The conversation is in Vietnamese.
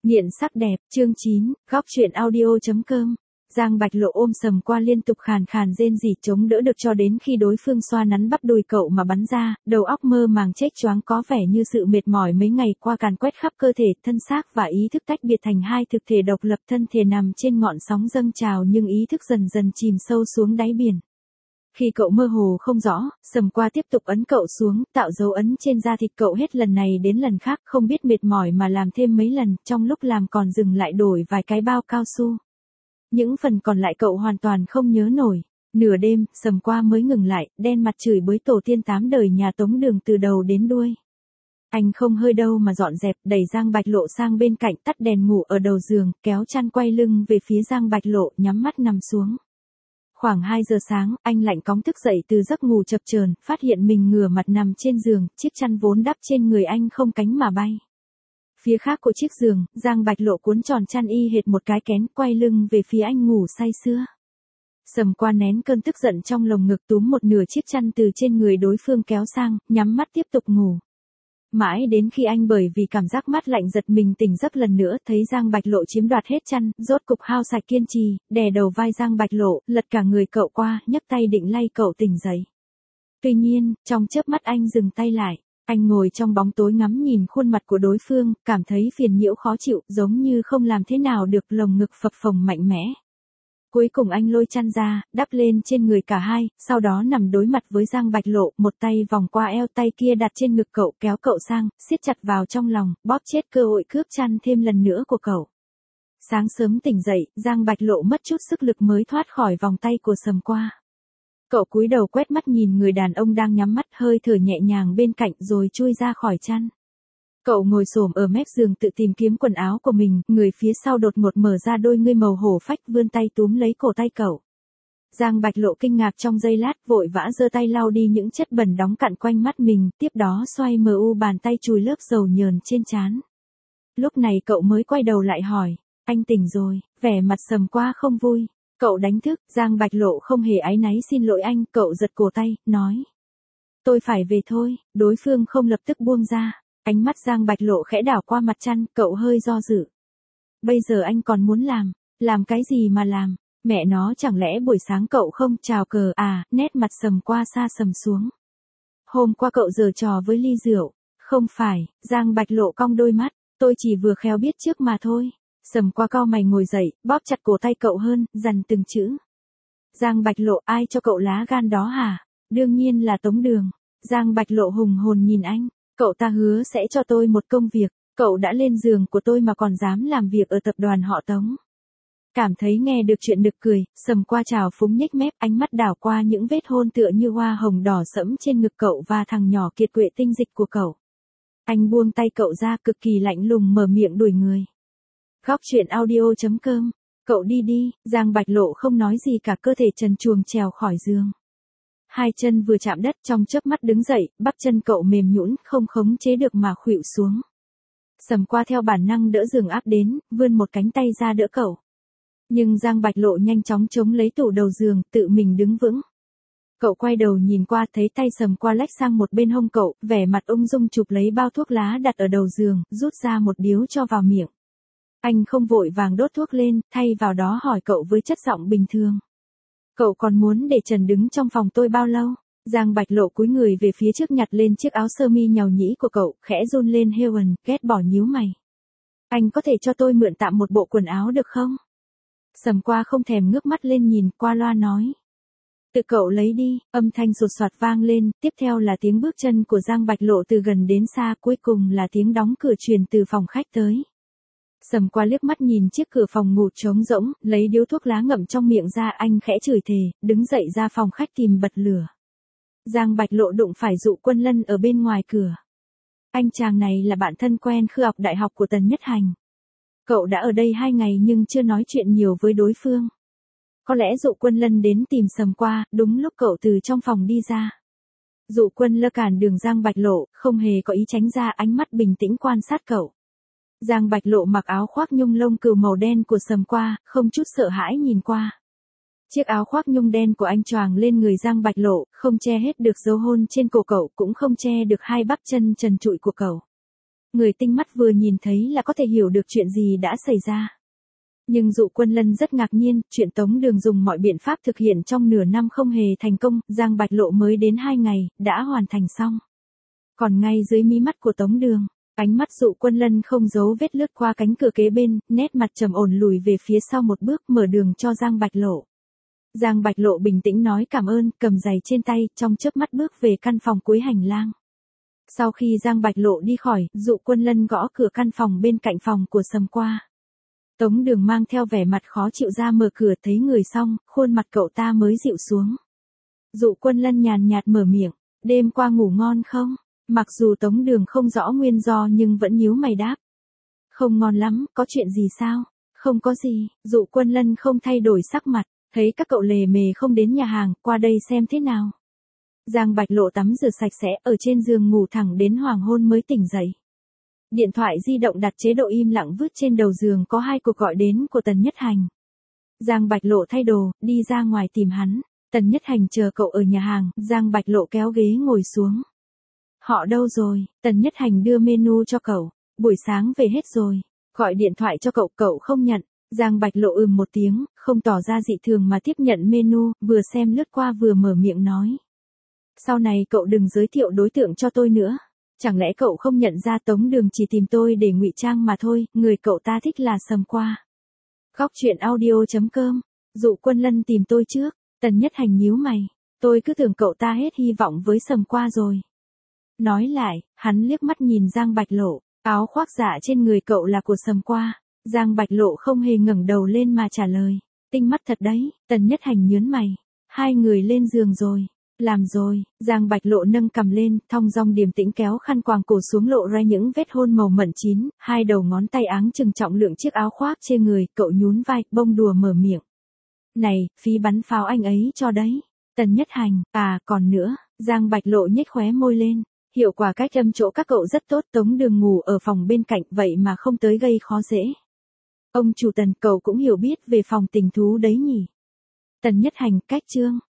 Nghiện sắc đẹp, chương 9, góc truyện audio.com. Giang Bạch Lộ ôm Sầm Qua liên tục khàn khàn rên rỉ chống đỡ được cho đến khi đối phương xoa nắn bắp đùi cậu mà bắn ra, đầu óc mơ màng chếch choáng có vẻ như sự mệt mỏi mấy ngày qua càn quét khắp cơ thể, thân xác và ý thức tách biệt thành hai thực thể độc lập, thân thể nằm trên ngọn sóng dâng trào nhưng ý thức dần dần chìm sâu xuống đáy biển. Khi cậu mơ hồ không rõ, Sầm Qua tiếp tục ấn cậu xuống, tạo dấu ấn trên da thịt cậu hết lần này đến lần khác, không biết mệt mỏi mà làm thêm mấy lần, trong lúc làm còn dừng lại đổi vài cái bao cao su. Những phần còn lại cậu hoàn toàn không nhớ nổi. Nửa đêm, Sầm Qua mới ngừng lại, đen mặt chửi bới tổ tiên 8 đời nhà Tống Đường từ đầu đến đuôi. Anh không hơi đâu mà dọn dẹp, đẩy Giang Bạch Lộ sang bên cạnh, tắt đèn ngủ ở đầu giường, kéo chăn quay lưng về phía Giang Bạch Lộ, nhắm mắt nằm xuống. Khoảng 2 giờ sáng, anh lạnh cóng thức dậy từ giấc ngủ chập chờn, phát hiện mình ngửa mặt nằm trên giường, chiếc chăn vốn đắp trên người anh không cánh mà bay. Phía khác của chiếc giường, Giang Bạch Lộ cuốn tròn chăn y hệt một cái kén, quay lưng về phía anh ngủ say sưa. Sầm Qua nén cơn tức giận trong lồng ngực túm một nửa chiếc chăn từ trên người đối phương kéo sang, nhắm mắt tiếp tục ngủ. Mãi đến khi anh bởi vì cảm giác mát lạnh giật mình tỉnh giấc lần nữa, thấy Giang Bạch Lộ chiếm đoạt hết chăn, rốt cục hao sạch kiên trì, đè đầu vai Giang Bạch Lộ, lật cả người cậu qua, nhấc tay định lay cậu tỉnh dậy. Tuy nhiên, trong chớp mắt anh dừng tay lại, anh ngồi trong bóng tối ngắm nhìn khuôn mặt của đối phương, cảm thấy phiền nhiễu khó chịu, giống như không làm thế nào được, lồng ngực phập phồng mạnh mẽ. Cuối cùng anh lôi chăn ra, đắp lên trên người cả hai, sau đó nằm đối mặt với Giang Bạch Lộ, một tay vòng qua eo, tay kia đặt trên ngực cậu, kéo cậu sang, siết chặt vào trong lòng, bóp chết cơ hội cướp chăn thêm lần nữa của cậu. Sáng sớm tỉnh dậy, Giang Bạch Lộ mất chút sức lực mới thoát khỏi vòng tay của Sầm Qua. Cậu cúi đầu quét mắt nhìn người đàn ông đang nhắm mắt, hơi thở nhẹ nhàng bên cạnh rồi chui ra khỏi chăn. Cậu ngồi xổm ở mép giường tự tìm kiếm quần áo của mình, người phía sau đột ngột mở ra đôi ngươi màu hổ phách, vươn tay túm lấy cổ tay cậu. Giang Bạch Lộ kinh ngạc trong giây lát, vội vã giơ tay lau đi những chất bẩn đóng cặn quanh mắt mình, tiếp đó xoay bàn tay chùi lớp dầu nhờn trên trán. Lúc này cậu mới quay đầu lại hỏi, anh tỉnh rồi, vẻ mặt Sầm Qua không vui. Cậu đánh thức, Giang Bạch Lộ không hề áy náy xin lỗi anh, cậu giật cổ tay, nói. Tôi phải về thôi, đối phương không lập tức buông ra. Ánh mắt Giang Bạch Lộ khẽ đảo qua mặt chăn, cậu hơi do dự. Bây giờ anh còn muốn làm cái gì mà làm, mẹ nó chẳng lẽ buổi sáng cậu không chào cờ à, nét mặt Sầm Qua xa sầm xuống. Hôm qua cậu giở trò với ly rượu, không phải, Giang Bạch Lộ cong đôi mắt, tôi chỉ vừa khéo biết trước mà thôi. Sầm Qua cau mày ngồi dậy, bóp chặt cổ tay cậu hơn, dằn từng chữ. Giang Bạch Lộ, ai cho cậu lá gan đó hả? Đương nhiên là Tống Đường. Giang Bạch Lộ hùng hồn nhìn anh. Cậu ta hứa sẽ cho tôi một công việc, cậu đã lên giường của tôi mà còn dám làm việc ở tập đoàn họ Tống. Cảm thấy nghe được chuyện nực cười, Sầm Qua trào phúng nhếch mép, ánh mắt đảo qua những vết hôn tựa như hoa hồng đỏ sẫm trên ngực cậu và thằng nhỏ kiệt quệ tinh dịch của cậu. Anh buông tay cậu ra, cực kỳ lạnh lùng mở miệng đuổi người. Góc truyện audio.com, cậu đi đi. Giang Bạch Lộ không nói gì cả, cơ thể trần truồng trèo khỏi giường. Hai chân vừa chạm đất, trong chớp mắt đứng dậy, bắp chân cậu mềm nhũn, không khống chế được mà khuỵu xuống. Sầm Qua theo bản năng đỡ giường áp đến, vươn một cánh tay ra đỡ cậu. Nhưng Giang Bạch Lộ nhanh chóng chống lấy tủ đầu giường, tự mình đứng vững. Cậu quay đầu nhìn qua, thấy tay Sầm Qua lách sang một bên hông cậu, vẻ mặt ung dung chụp lấy bao thuốc lá đặt ở đầu giường, rút ra một điếu cho vào miệng. Anh không vội vàng đốt thuốc lên, thay vào đó hỏi cậu với chất giọng bình thường. Cậu còn muốn để Trần đứng trong phòng tôi bao lâu? Giang Bạch Lộ cúi người về phía trước nhặt lên chiếc áo sơ mi nhàu nhĩ của cậu, khẽ run lên Helen, ghét bỏ nhíu mày. Anh có thể cho tôi mượn tạm một bộ quần áo được không? Sầm Qua không thèm ngước mắt lên nhìn, qua loa nói. Tự cậu lấy đi, âm thanh sột soạt vang lên, tiếp theo là tiếng bước chân của Giang Bạch Lộ từ gần đến xa, cuối cùng là tiếng đóng cửa truyền từ phòng khách tới. Sầm Qua liếc mắt nhìn chiếc cửa phòng ngủ trống rỗng, lấy điếu thuốc lá ngậm trong miệng ra, anh khẽ chửi thề, đứng dậy ra phòng khách tìm bật lửa. Giang Bạch Lộ đụng phải Dụ Quân Lân ở bên ngoài cửa. Anh chàng này là bạn thân quen khi học đại học của Tần Nhất Hành. Cậu đã ở đây 2 ngày nhưng chưa nói chuyện nhiều với đối phương. Có lẽ Dụ Quân Lân đến tìm Sầm Qua, đúng lúc cậu từ trong phòng đi ra. Dụ Quân Lân cản đường Giang Bạch Lộ, không hề có ý tránh ra, ánh mắt bình tĩnh quan sát cậu. Giang Bạch Lộ mặc áo khoác nhung lông cừu màu đen của Sầm Qua, không chút sợ hãi nhìn qua. Chiếc áo khoác nhung đen của anh choàng lên người Giang Bạch Lộ, không che hết được dấu hôn trên cổ cậu, cũng không che được hai bắp chân trần trụi của cậu. Người tinh mắt vừa nhìn thấy là có thể hiểu được chuyện gì đã xảy ra. Nhưng Dụ Quân Lân rất ngạc nhiên, chuyện Tống Đường dùng mọi biện pháp thực hiện trong nửa năm không hề thành công, Giang Bạch Lộ mới đến 2 ngày, đã hoàn thành xong. Còn ngay dưới mí mắt của Tống Đường, ánh mắt Dụ Quân Lân không giấu vết lướt qua cánh cửa kế bên, nét mặt trầm ổn lùi về phía sau một bước mở đường cho Giang Bạch Lộ. Giang Bạch Lộ bình tĩnh nói cảm ơn, cầm giày trên tay, trong chớp mắt bước về căn phòng cuối hành lang. Sau khi Giang Bạch Lộ đi khỏi, Dụ Quân Lân gõ cửa căn phòng bên cạnh phòng của Sầm Qua. Tống Đường mang theo vẻ mặt khó chịu ra mở cửa, thấy người xong, khuôn mặt cậu ta mới dịu xuống. Dụ Quân Lân nhàn nhạt mở miệng, đêm qua ngủ ngon không? Mặc dù Tống Đường không rõ nguyên do nhưng vẫn nhíu mày đáp. Không ngon lắm, có chuyện gì sao? Không có gì, Dụ Quân Lân không thay đổi sắc mặt, thấy các cậu lề mề không đến nhà hàng, qua đây xem thế nào. Giang Bạch Lộ tắm rửa sạch sẽ, ở trên giường ngủ thẳng đến hoàng hôn mới tỉnh dậy. Điện thoại di động đặt chế độ im lặng vứt trên đầu giường, có 2 cuộc gọi đến của Tần Nhất Hành. Giang Bạch Lộ thay đồ, đi ra ngoài tìm hắn. Tần Nhất Hành chờ cậu ở nhà hàng, Giang Bạch Lộ kéo ghế ngồi xuống. Họ đâu rồi? Tần Nhất Hành đưa menu cho cậu. Buổi sáng về hết rồi. Gọi điện thoại cho cậu, cậu không nhận. Giang Bạch Lộ một tiếng, không tỏ ra dị thường mà tiếp nhận menu, vừa xem lướt qua vừa mở miệng nói. Sau này cậu đừng giới thiệu đối tượng cho tôi nữa. Chẳng lẽ cậu không nhận ra Tống Đường chỉ tìm tôi để ngụy trang mà thôi, người cậu ta thích là Sầm Qua. Góc truyện audio.com. Dụ Quân Lân tìm tôi trước. Tần Nhất Hành nhíu mày. Tôi cứ tưởng cậu ta hết hy vọng với Sầm Qua rồi. Nói lại, hắn liếc mắt nhìn Giang Bạch Lộ. Áo khoác dạ trên người cậu là của Sầm Qua. Giang Bạch Lộ không hề ngẩng đầu lên mà trả lời. Tinh mắt thật đấy. Tần Nhất Hành nhớn mày. 2 người lên giường rồi. Làm rồi. Giang Bạch Lộ nâng cằm lên, thong dong điềm tĩnh kéo khăn quàng cổ xuống lộ ra những vết hôn màu mận chín, 2 đầu ngón tay áng chừng trọng lượng chiếc áo khoác trên người, cậu nhún vai, bông đùa mở miệng. Này, phí bắn pháo anh ấy cho đấy. Tần Nhất Hành, còn nữa, Giang Bạch Lộ nhếch khóe môi lên. Hiệu quả cách âm chỗ các cậu rất tốt, Tống Đường ngủ ở phòng bên cạnh, vậy mà không tới gây khó dễ. Ông chủ Tần, cậu cũng hiểu biết về phòng tình thú đấy nhỉ. Tần Nhất Hành, cách chương.